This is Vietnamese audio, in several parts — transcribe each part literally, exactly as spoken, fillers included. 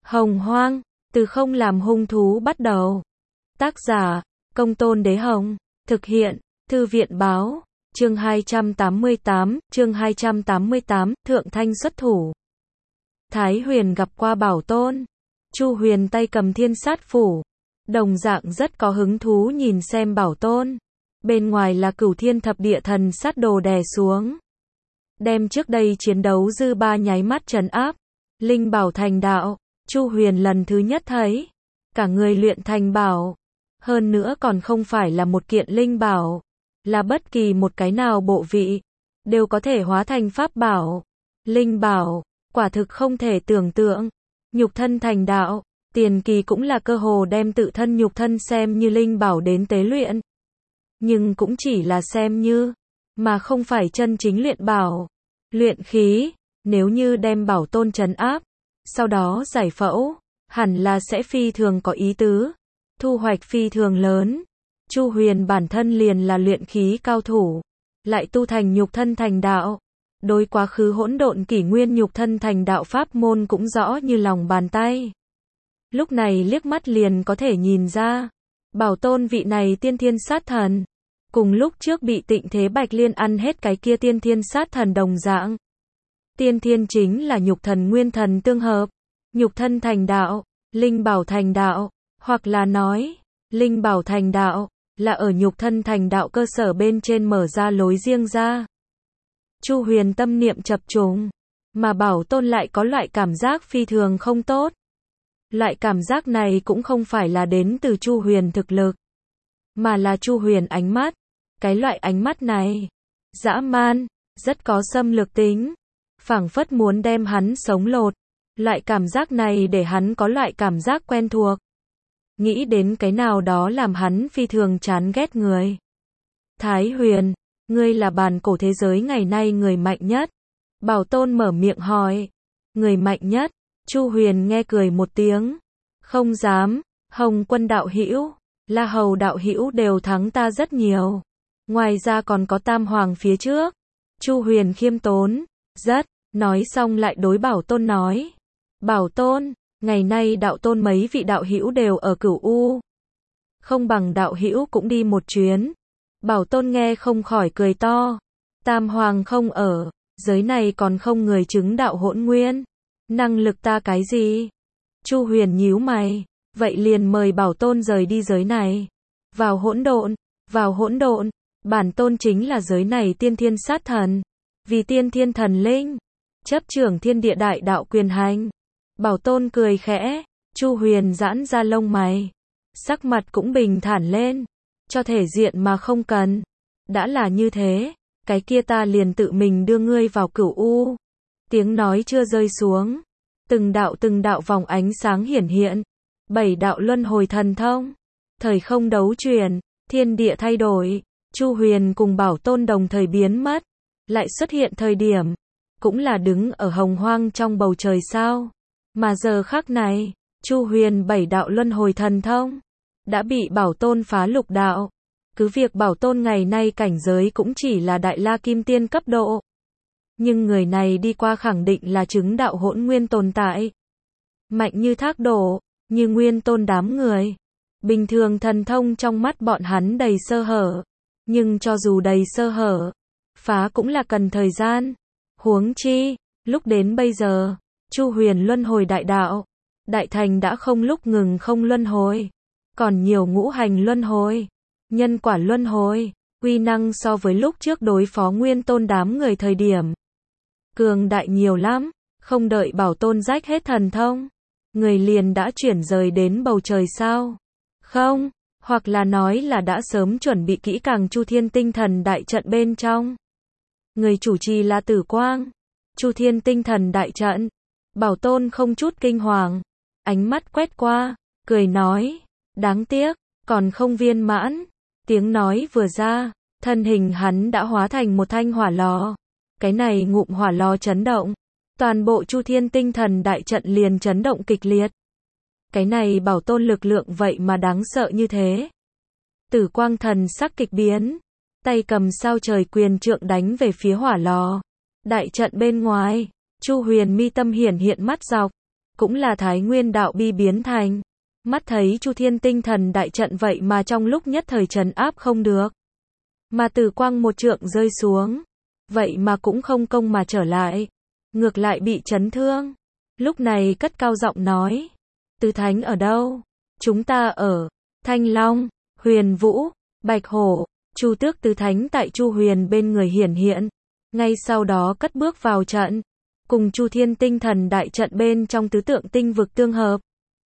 Hồng Hoang, từ không làm hung thú bắt đầu. Tác giả, Công Tôn Đế Hồng. Thực hiện, Thư viện Báo. Chương hai trăm tám mươi tám, chương hai trăm tám mươi tám, Thượng Thanh xuất thủ. Thái Huyền gặp qua Bảo Tôn. Chu Huyền tay cầm Thiên Sát Phủ, đồng dạng rất có hứng thú nhìn xem Bảo Tôn. Bên ngoài là Cửu Thiên Thập Địa Thần Sát Đồ đè xuống, đem trước đây chiến đấu dư ba nháy mắt trấn áp. Linh bảo thành đạo, Chu Huyền lần thứ nhất thấy, cả người luyện thành bảo, hơn nữa còn không phải là một kiện linh bảo, là bất kỳ một cái nào bộ vị, đều có thể hóa thành pháp bảo. Linh bảo, quả thực không thể tưởng tượng. Nhục thân thành đạo, tiền kỳ cũng là cơ hồ đem tự thân nhục thân xem như linh bảo đến tế luyện. Nhưng cũng chỉ là xem như, mà không phải chân chính luyện bảo. Luyện khí, nếu như đem Bảo Tôn trấn áp, sau đó giải phẫu, hẳn là sẽ phi thường có ý tứ, thu hoạch phi thường lớn. Chu Huyền bản thân liền là luyện khí cao thủ, lại tu thành nhục thân thành đạo, đối quá khứ hỗn độn kỷ nguyên nhục thân thành đạo pháp môn cũng rõ như lòng bàn tay. Lúc này liếc mắt liền có thể nhìn ra, Bảo Tôn vị này tiên thiên sát thần, cùng lúc trước bị Tịnh Thế Bạch Liên ăn hết cái kia tiên thiên sát thần đồng dạng. Tiên thiên chính là nhục thần nguyên thần tương hợp, nhục thân thành đạo, linh bảo thành đạo, hoặc là nói, linh bảo thành đạo, là ở nhục thân thành đạo cơ sở bên trên mở ra lối riêng ra. Chu Huyền tâm niệm chập trùng, mà Bảo Tôn lại có loại cảm giác phi thường không tốt. Loại cảm giác này cũng không phải là đến từ Chu Huyền thực lực, mà là Chu Huyền ánh mắt. Cái loại ánh mắt này, dã man, rất có xâm lược tính, phảng phất muốn đem hắn sống lột. Loại cảm giác này để hắn có loại cảm giác quen thuộc. Nghĩ đến cái nào đó làm hắn phi thường chán ghét người. Thái Huyền, ngươi là bàn cổ thế giới ngày nay người mạnh nhất. Bảo Tôn mở miệng hỏi. Người mạnh nhất? Chu Huyền nghe cười một tiếng. Không dám, Hồng Quân đạo hữu, La Hầu đạo hữu đều thắng ta rất nhiều. Ngoài ra còn có Tam Hoàng phía trước. Chu Huyền khiêm tốn, rất, nói xong lại đối Bảo Tôn nói. Bảo Tôn, ngày nay đạo tôn mấy vị đạo hữu đều ở Cửu U. Không bằng đạo hữu cũng đi một chuyến. Bảo Tôn nghe không khỏi cười to. Tam Hoàng không ở, giới này còn không người chứng đạo hỗn nguyên. Năng lực ta cái gì? Chu Huyền nhíu mày, vậy liền mời Bảo Tôn rời đi giới này. Vào hỗn độn, vào hỗn độn, bản tôn chính là giới này tiên thiên sát thần. Vì tiên thiên thần linh, chấp trưởng thiên địa đại đạo quyền hành. Bảo Tôn cười khẽ, Chu Huyền giãn ra lông mày, sắc mặt cũng bình thản lên, cho thể diện mà không cần. Đã là như thế, cái kia ta liền tự mình đưa ngươi vào Cửu U. Tiếng nói chưa rơi xuống, từng đạo từng đạo vòng ánh sáng hiển hiện, bảy đạo luân hồi thần thông, thời không đấu chuyển, thiên địa thay đổi. Chu Huyền cùng Bảo Tôn đồng thời biến mất, lại xuất hiện thời điểm, cũng là đứng ở hồng hoang trong bầu trời sao. Mà giờ khắc này, Chu Huyền bảy đạo luân hồi thần thông, đã bị Bảo Tôn phá lục đạo. Cứ việc Bảo Tôn ngày nay cảnh giới cũng chỉ là Đại La Kim Tiên cấp độ. Nhưng người này đi qua khẳng định là chứng đạo hỗn nguyên tồn tại. Mạnh như Thác Đổ, như Nguyên Tôn đám người. Bình thường thần thông trong mắt bọn hắn đầy sơ hở. Nhưng cho dù đầy sơ hở, phá cũng là cần thời gian. Huống chi, lúc đến bây giờ, Chu Huyền luân hồi đại đạo, đại thành đã không lúc ngừng không luân hồi, còn nhiều ngũ hành luân hồi, nhân quả luân hồi, uy năng so với lúc trước đối phó Nguyên Tôn đám người thời điểm cường đại nhiều lắm. Không đợi Bảo Tôn rách hết thần thông, người liền đã chuyển rời đến bầu trời sao? Không, hoặc là nói là đã sớm chuẩn bị kỹ càng Chu Thiên Tinh Thần đại trận bên trong. Người chủ trì là Tử Quang. Chu Thiên Tinh Thần đại trận. Bảo Tôn không chút kinh hoàng, ánh mắt quét qua, cười nói, đáng tiếc, còn không viên mãn. Tiếng nói vừa ra, thân hình hắn đã hóa thành một thanh hỏa lò. Cái này ngụm hỏa lò chấn động, toàn bộ Chu Thiên Tinh Thần đại trận liền chấn động kịch liệt. Cái này Bảo Tôn lực lượng vậy mà đáng sợ như thế. Tử Quang thần sắc kịch biến, tay cầm sao trời quyền trượng đánh về phía hỏa lò. Đại trận bên ngoài, Chu Huyền mi tâm hiển hiện mắt dọc, cũng là Thái Nguyên đạo bi biến thành. Mắt thấy Chu Thiên tinh thần đại trận vậy mà trong lúc nhất thời trấn áp không được. Mà Từ Quang một trượng rơi xuống. Vậy mà cũng không công mà trở lại. Ngược lại bị chấn thương. Lúc này cất cao giọng nói. Tứ Thánh ở đâu? Chúng ta ở Thanh Long, Huyền Vũ, Bạch Hổ. Chu Tước Tứ Thánh tại Chu Huyền bên người hiển hiện. Ngay sau đó cất bước vào trận. Cùng Chu Thiên tinh thần đại trận bên trong tứ tượng tinh vực tương hợp.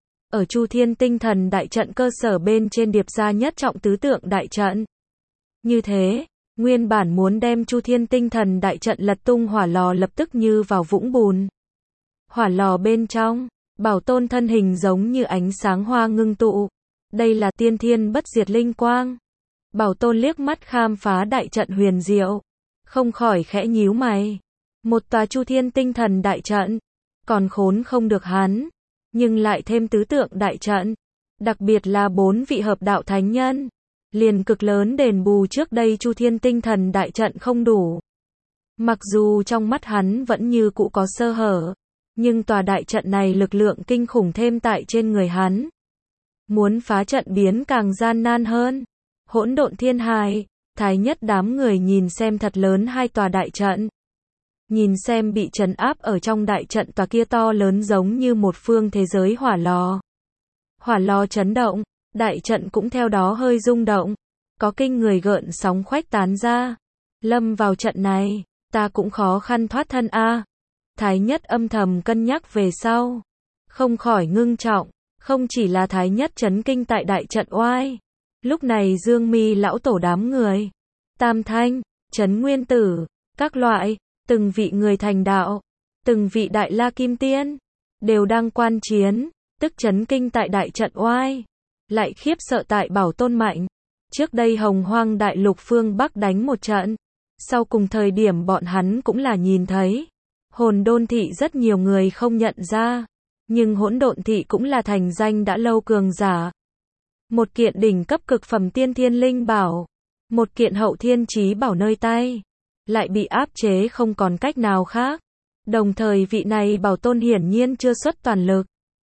Ở Chu Thiên tinh thần đại trận cơ sở bên trên điệp ra nhất trọng tứ tượng đại trận. Như thế, nguyên bản muốn đem Chu Thiên tinh thần đại trận lật tung hỏa lò lập tức như vào vũng bùn. Hỏa lò bên trong, Bảo Tôn thân hình giống như ánh sáng hoa ngưng tụ. Đây là tiên thiên bất diệt linh quang. Bảo Tôn liếc mắt khám phá đại trận huyền diệu. Không khỏi khẽ nhíu mày. Một tòa Chu Thiên tinh thần đại trận. Còn khốn không được hắn. Nhưng lại thêm tứ tượng đại trận. Đặc biệt là bốn vị hợp đạo thánh nhân. Liền cực lớn đền bù trước đây Chu Thiên tinh thần đại trận không đủ. Mặc dù trong mắt hắn vẫn như cũ có sơ hở. Nhưng tòa đại trận này lực lượng kinh khủng thêm tại trên người hắn. Muốn phá trận biến càng gian nan hơn. Hỗn độn thiên hài, Thái Nhất đám người nhìn xem thật lớn hai tòa đại trận. Nhìn xem bị trấn áp ở trong đại trận tòa kia to lớn giống như một phương thế giới hỏa lò. Hỏa lò chấn động, đại trận cũng theo đó hơi rung động. Có kinh người gợn sóng khuếch tán ra. Lâm vào trận này, ta cũng khó khăn thoát thân a. Thái Nhất âm thầm cân nhắc về sau. Không khỏi ngưng trọng, không chỉ là Thái Nhất chấn kinh tại đại trận oai. Lúc này Dương Mi lão tổ đám người, Tam Thanh, Trấn Nguyên Tử, các loại, từng vị người thành đạo, từng vị đại la kim tiên, đều đang quan chiến, tức chấn kinh tại đại trận oai, lại khiếp sợ tại Bảo Tôn mạnh. Trước đây Hồng Hoang đại lục phương Bắc đánh một trận, sau cùng thời điểm bọn hắn cũng là nhìn thấy. Hồn Đôn thị rất nhiều người không nhận ra, nhưng Hỗn Độn thị cũng là thành danh đã lâu cường giả. Một kiện đỉnh cấp cực phẩm tiên thiên linh bảo, một kiện hậu thiên chí bảo nơi tay, lại bị áp chế không còn cách nào khác. Đồng thời vị này Bảo Tôn hiển nhiên chưa xuất toàn lực.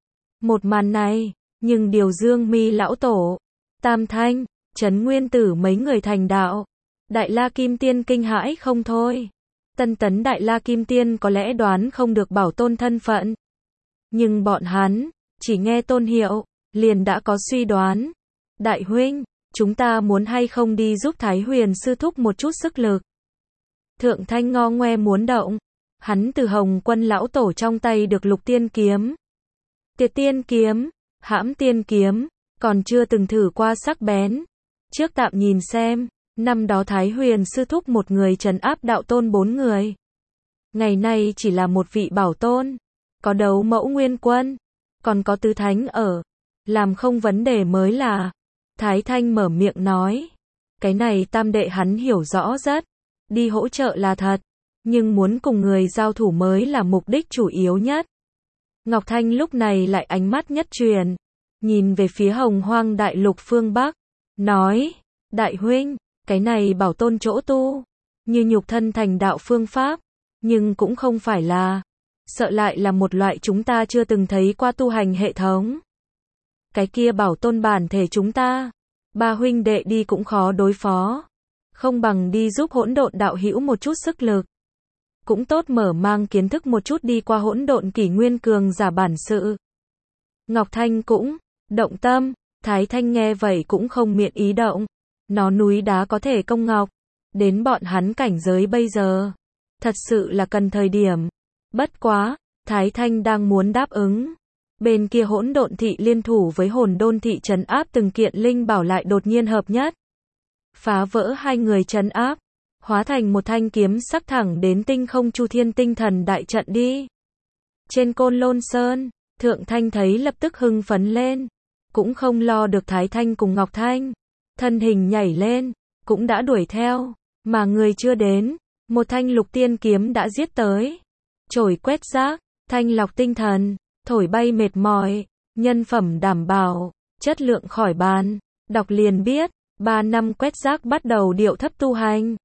Một màn này, nhưng điều Dương Mi lão tổ, Tam Thanh, Trấn Nguyên Tử mấy người thành đạo, Đại La Kim Tiên kinh hãi không thôi. Tân tấn Đại La Kim Tiên có lẽ đoán không được Bảo Tôn thân phận. Nhưng bọn hắn, chỉ nghe tôn hiệu, liền đã có suy đoán. Đại huynh, chúng ta muốn hay không đi giúp Thái Huyền sư thúc một chút sức lực. Thượng Thanh ngo ngoe muốn động. Hắn từ Hồng Quân lão tổ trong tay được Lục Tiên kiếm, Tiệt Tiên kiếm, Hãm Tiên kiếm, còn chưa từng thử qua sắc bén. Trước tạm nhìn xem, năm đó Thái Huyền sư thúc một người trấn áp đạo tôn bốn người. Ngày nay chỉ là một vị Bảo Tôn, có đấu mẫu Nguyên Quân, còn có Tứ Thánh ở. Làm không vấn đề mới là, Thái Thanh mở miệng nói, cái này tam đệ hắn hiểu rõ rất, đi hỗ trợ là thật, nhưng muốn cùng người giao thủ mới là mục đích chủ yếu nhất. Ngọc Thanh lúc này lại ánh mắt nhất truyền, nhìn về phía Hồng Hoang đại lục phương Bắc, nói, đại huynh, cái này Bảo Tôn chỗ tu, như nhục thân thành đạo phương pháp, nhưng cũng không phải là, sợ lại là một loại chúng ta chưa từng thấy qua tu hành hệ thống. Cái kia Bảo Tôn bản thể chúng ta, ba huynh đệ đi cũng khó đối phó, không bằng đi giúp Hỗn Độn đạo hữu một chút sức lực. Cũng tốt mở mang kiến thức một chút đi qua hỗn độn kỷ nguyên cường giả bản sự. Ngọc Thanh cũng động tâm, Thái Thanh nghe vậy cũng không miễn ý động. Nó núi đá có thể công ngọc, đến bọn hắn cảnh giới bây giờ, thật sự là cần thời điểm. Bất quá, Thái Thanh đang muốn đáp ứng. Bên kia Hỗn Độn thị liên thủ với Hồn Đôn thị trấn áp từng kiện linh bảo lại đột nhiên hợp nhất, phá vỡ hai người trấn áp, hóa thành một thanh kiếm sắc thẳng đến tinh không Chu Thiên tinh thần đại trận đi. Trên Côn Lôn Sơn, Thượng Thanh thấy lập tức hưng phấn lên, cũng không lo được Thái Thanh cùng Ngọc Thanh, thân hình nhảy lên, cũng đã đuổi theo, mà người chưa đến, một thanh Lục Tiên kiếm đã giết tới. Chổi quét rác, thanh lọc tinh thần, thổi bay mệt mỏi, nhân phẩm đảm bảo, chất lượng khỏi bàn, đọc liền biết, ba năm quét rác bắt đầu điệu thấp tu hành.